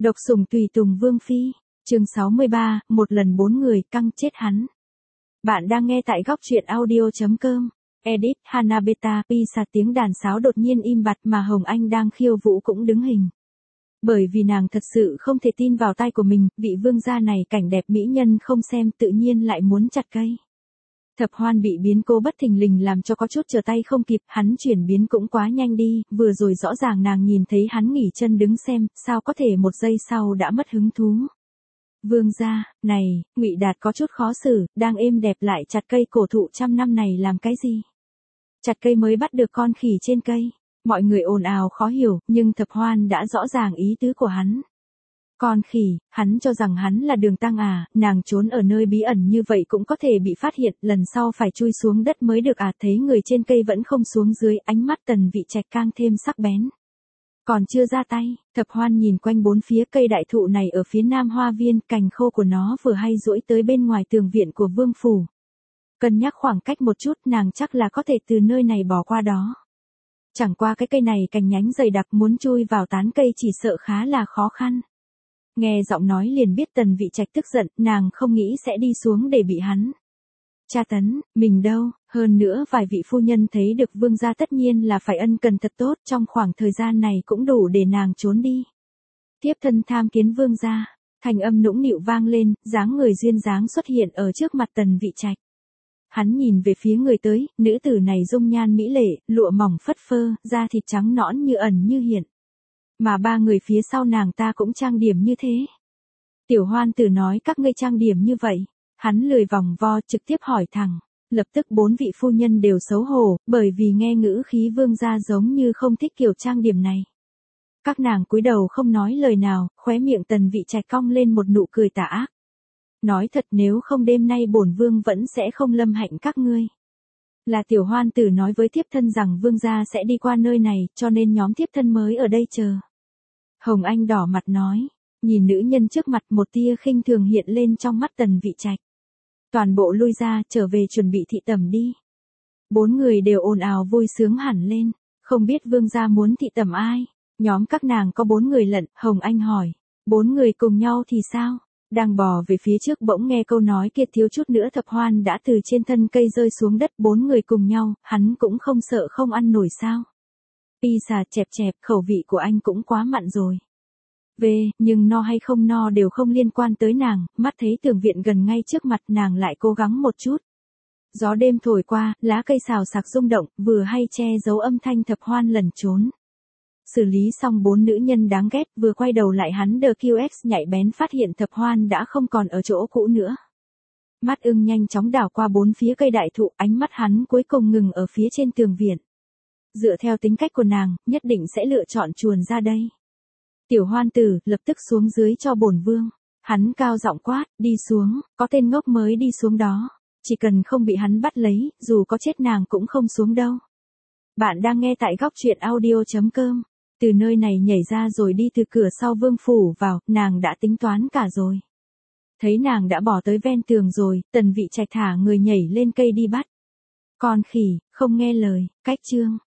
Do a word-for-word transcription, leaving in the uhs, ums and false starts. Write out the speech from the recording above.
Độc sủng tùy tùng vương phi, chương sáu mươi ba, một lần bốn người căng chết hắn. Bạn đang nghe tại góc truyện audio chấm com. Edit Hanabeta, Pisa tiếng đàn sáo đột nhiên im bặt mà Hồng Anh đang khiêu vũ cũng đứng hình. Bởi vì nàng thật sự không thể tin vào tai của mình, vị vương gia này cảnh đẹp mỹ nhân không xem tự nhiên lại muốn chặt cây. Thập Hoan bị biến cố bất thình lình làm cho có chút trở tay không kịp, hắn chuyển biến cũng quá nhanh đi, vừa rồi rõ ràng nàng nhìn thấy hắn nghỉ chân đứng xem, sao có thể một giây sau đã mất hứng thú. Vương gia, này, Ngụy Đạt có chút khó xử, đang êm đẹp lại chặt cây cổ thụ trăm năm này làm cái gì? Chặt cây mới bắt được con khỉ trên cây. Mọi người ồn ào khó hiểu, nhưng Thập Hoan đã rõ ràng ý tứ của hắn. Con khỉ, hắn cho rằng hắn là Đường Tăng à, nàng trốn ở nơi bí ẩn như vậy cũng có thể bị phát hiện, lần sau phải chui xuống đất mới được à, thấy người trên cây vẫn không xuống dưới, ánh mắt Tần Vị Trạch càng thêm sắc bén. Còn chưa ra tay, Thập Hoan nhìn quanh bốn phía, cây đại thụ này ở phía nam hoa viên, cành khô của nó vừa hay duỗi tới bên ngoài tường viện của vương phủ. Cân nhắc khoảng cách một chút, nàng chắc là có thể từ nơi này bỏ qua đó. Chẳng qua cái cây này cành nhánh dày đặc, muốn chui vào tán cây chỉ sợ khá là khó khăn. Nghe giọng nói liền biết Tần Vị Trạch tức giận, nàng không nghĩ sẽ đi xuống để bị hắn tra tấn, mình đâu, hơn nữa vài vị phu nhân thấy được vương gia tất nhiên là phải ân cần thật tốt, trong khoảng thời gian này cũng đủ để nàng trốn đi. Thiếp thân tham kiến vương gia, thành âm nũng nịu vang lên, dáng người duyên dáng xuất hiện ở trước mặt Tần Vị Trạch. Hắn nhìn về phía người tới, nữ tử này dung nhan mỹ lệ, lụa mỏng phất phơ, da thịt trắng nõn như ẩn như hiện. Mà ba người phía sau nàng ta cũng trang điểm như thế. Tiểu Hoan Tử nói các ngươi trang điểm như vậy. Hắn lười vòng vo trực tiếp hỏi thẳng. Lập tức bốn vị phu nhân đều xấu hổ, bởi vì nghe ngữ khí vương gia giống như không thích kiểu trang điểm này. Các nàng cúi đầu không nói lời nào, khóe miệng Tần Vị Trạch cong lên một nụ cười tà ác. Nói thật, nếu không đêm nay bổn vương vẫn sẽ không lâm hạnh các ngươi. Là Tiểu Hoan Tử nói với thiếp thân rằng vương gia sẽ đi qua nơi này, cho nên nhóm thiếp thân mới ở đây chờ. Hồng Anh đỏ mặt nói, nhìn nữ nhân trước mặt, một tia khinh thường hiện lên trong mắt Tần Vị Trạch. Toàn bộ lui ra, trở về chuẩn bị thị tẩm đi. Bốn người đều ồn ào vui sướng hẳn lên, không biết vương gia muốn thị tẩm ai. Nhóm các nàng có bốn người lận, Hồng Anh hỏi, bốn người cùng nhau thì sao? Đang bò về phía trước bỗng nghe câu nói kia, thiếu chút nữa Thập Hoan đã từ trên thân cây rơi xuống đất. Bốn người cùng nhau, hắn cũng không sợ không ăn nổi sao? Pisa chẹp chẹp, khẩu vị của anh cũng quá mặn rồi. Về, nhưng no hay không no đều không liên quan tới nàng, mắt thấy tường viện gần ngay trước mặt, nàng lại cố gắng một chút. Gió đêm thổi qua, lá cây xào xạc rung động, vừa hay che giấu âm thanh Thập Hoan lẩn trốn. Xử lý xong bốn nữ nhân đáng ghét, vừa quay đầu lại hắn đờ quy ích nhạy bén phát hiện Thập Hoan đã không còn ở chỗ cũ nữa. Mắt ưng nhanh chóng đảo qua bốn phía cây đại thụ, ánh mắt hắn cuối cùng ngừng ở phía trên tường viện. Dựa theo tính cách của nàng, nhất định sẽ lựa chọn chuồn ra đây. Tiểu Hoan Tử, lập tức xuống dưới cho bổn vương. Hắn cao giọng quát, đi xuống, có tên ngốc mới đi xuống đó. Chỉ cần không bị hắn bắt lấy, dù có chết nàng cũng không xuống đâu. Bạn đang nghe tại góc truyện audio chấm com. Từ nơi này nhảy ra rồi đi từ cửa sau vương phủ vào, nàng đã tính toán cả rồi. Thấy nàng đã bỏ tới ven tường rồi, Tần Vị Trạch thả người nhảy lên cây đi bắt. Con khỉ, không nghe lời, cách chương.